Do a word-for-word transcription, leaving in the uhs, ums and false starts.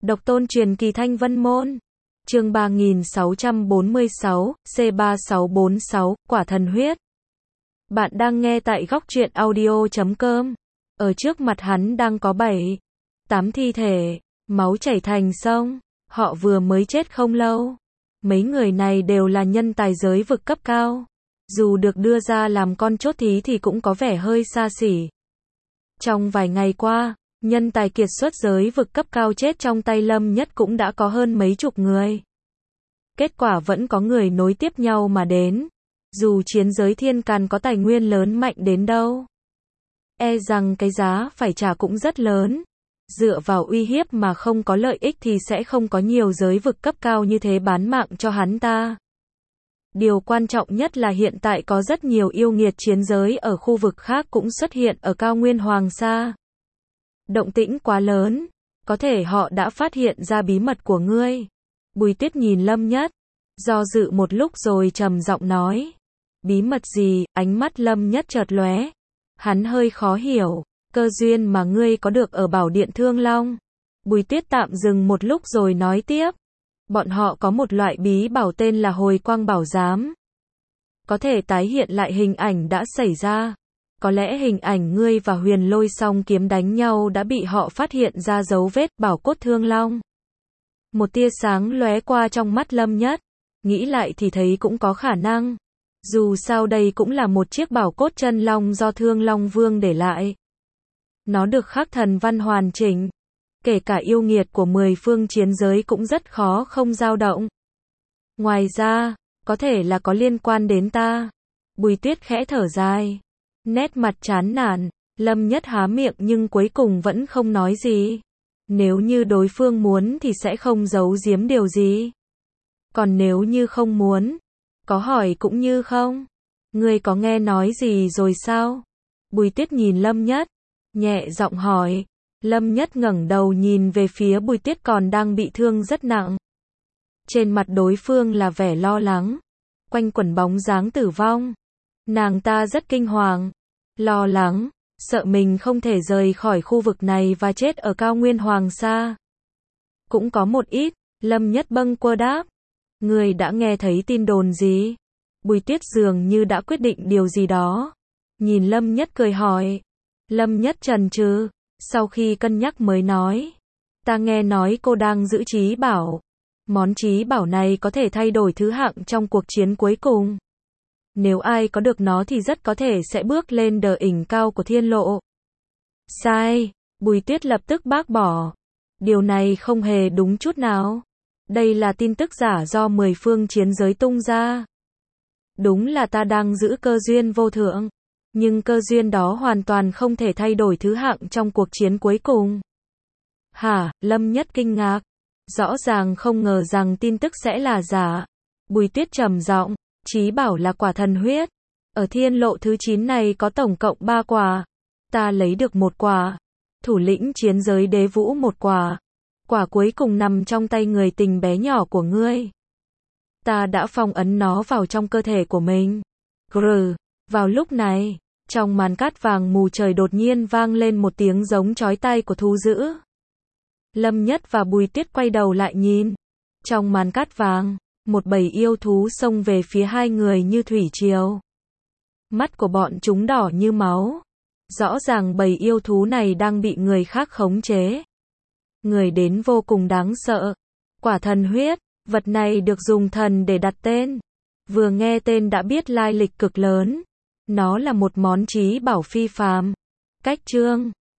Độc tôn truyền kỳ Thanh Vân Môn. Chương ba nghìn sáu trăm bốn mươi sáu, C ba sáu bốn sáu, Quả Thần Huyết. Bạn đang nghe tại góc truyện audio chấm com. Ở trước mặt hắn đang có bảy, tám thi thể, máu chảy thành sông. Họ vừa mới chết không lâu. Mấy người này đều là nhân tài giới vực cấp cao. Dù được đưa ra làm con chốt thí thì cũng có vẻ hơi xa xỉ. Trong vài ngày qua, nhân tài kiệt xuất giới vực cấp cao chết trong tay Lâm Nhất cũng đã có hơn mấy chục người. Kết quả vẫn có người nối tiếp nhau mà đến. Dù chiến giới thiên càn có tài nguyên lớn mạnh đến đâu, e rằng cái giá phải trả cũng rất lớn. Dựa vào uy hiếp mà không có lợi ích thì sẽ không có nhiều giới vực cấp cao như thế bán mạng cho hắn ta. Điều quan trọng nhất là hiện tại có rất nhiều yêu nghiệt chiến giới ở khu vực khác cũng xuất hiện ở cao nguyên Hoàng Sa. Động tĩnh quá lớn, có thể họ đã phát hiện ra bí mật của ngươi. Bùi Tuyết nhìn Lâm Nhất, do dự một lúc rồi trầm giọng nói. Bí mật gì? Ánh mắt Lâm Nhất chợt lóe. Hắn hơi khó hiểu, cơ duyên mà ngươi có được ở Bảo Điện Thương Long. Bùi Tuyết tạm dừng một lúc rồi nói tiếp. Bọn họ có một loại bí bảo tên là Hồi Quang Bảo Giám. Có thể tái hiện lại hình ảnh đã xảy ra. Có lẽ hình ảnh ngươi và Huyền Lôi song kiếm đánh nhau đã bị họ phát hiện ra dấu vết bảo cốt Thương Long. Một tia sáng lóe qua trong mắt Lâm Nhất. Nghĩ lại thì thấy cũng có khả năng. Dù sao đây cũng là một chiếc bảo cốt chân long do Thương Long Vương để lại. Nó được khắc thần văn hoàn chỉnh. Kể cả yêu nghiệt của mười phương chiến giới cũng rất khó không dao động. Ngoài ra, có thể là có liên quan đến ta. Bùi Tuyết khẽ thở dài. Nét mặt chán nản, Lâm Nhất há miệng nhưng cuối cùng vẫn không nói gì. Nếu như đối phương muốn thì sẽ không giấu giếm điều gì. Còn nếu như không muốn, có hỏi cũng như không. Ngươi có nghe nói gì rồi sao? Bùi Tuyết nhìn Lâm Nhất, nhẹ giọng hỏi. Lâm Nhất ngẩng đầu nhìn về phía Bùi Tuyết còn đang bị thương rất nặng. Trên mặt đối phương là vẻ lo lắng, quanh quẩn bóng dáng tử vong. Nàng ta rất kinh hoàng, lo lắng, sợ mình không thể rời khỏi khu vực này và chết ở cao nguyên Hoàng Sa. Cũng có một ít, Lâm Nhất bâng quơ đáp. Người đã nghe thấy tin đồn gì? Bùi Tuyết dường như đã quyết định điều gì đó. Nhìn Lâm Nhất cười hỏi. Lâm Nhất chần chừ, sau khi cân nhắc mới nói. Ta nghe nói cô đang giữ trí bảo. Món trí bảo này có thể thay đổi thứ hạng trong cuộc chiến cuối cùng. Nếu ai có được nó thì rất có thể sẽ bước lên đỉnh cao của thiên lộ. Sai, Bùi Tuyết lập tức bác bỏ. Điều này không hề đúng chút nào. Đây là tin tức giả do mười phương chiến giới tung ra. Đúng là ta đang giữ cơ duyên vô thượng. Nhưng cơ duyên đó hoàn toàn không thể thay đổi thứ hạng trong cuộc chiến cuối cùng. Hả? Lâm Nhất kinh ngạc. Rõ ràng không ngờ rằng tin tức sẽ là giả. Bùi Tuyết trầm giọng. Chí bảo là quả thần huyết. Ở thiên lộ thứ chín này có tổng cộng ba quả. Ta lấy được một quả. Thủ lĩnh chiến giới đế vũ một quả. Quả cuối cùng nằm trong tay người tình bé nhỏ của ngươi. Ta đã phong ấn nó vào trong cơ thể của mình. Grr. Vào lúc này, trong màn cát vàng mù trời đột nhiên vang lên một tiếng giống chói tai của thú dữ. Lâm Nhất và Bùi Tuyết quay đầu lại nhìn. Trong màn cát vàng, một bầy yêu thú xông về phía hai người như thủy triều. Mắt của bọn chúng đỏ như máu. Rõ ràng bầy yêu thú này đang bị người khác khống chế. Người đến vô cùng đáng sợ. Quả thần huyết, vật này được dùng thần để đặt tên. Vừa nghe tên đã biết lai lịch cực lớn. Nó là một món trí bảo phi phàm. Cách chương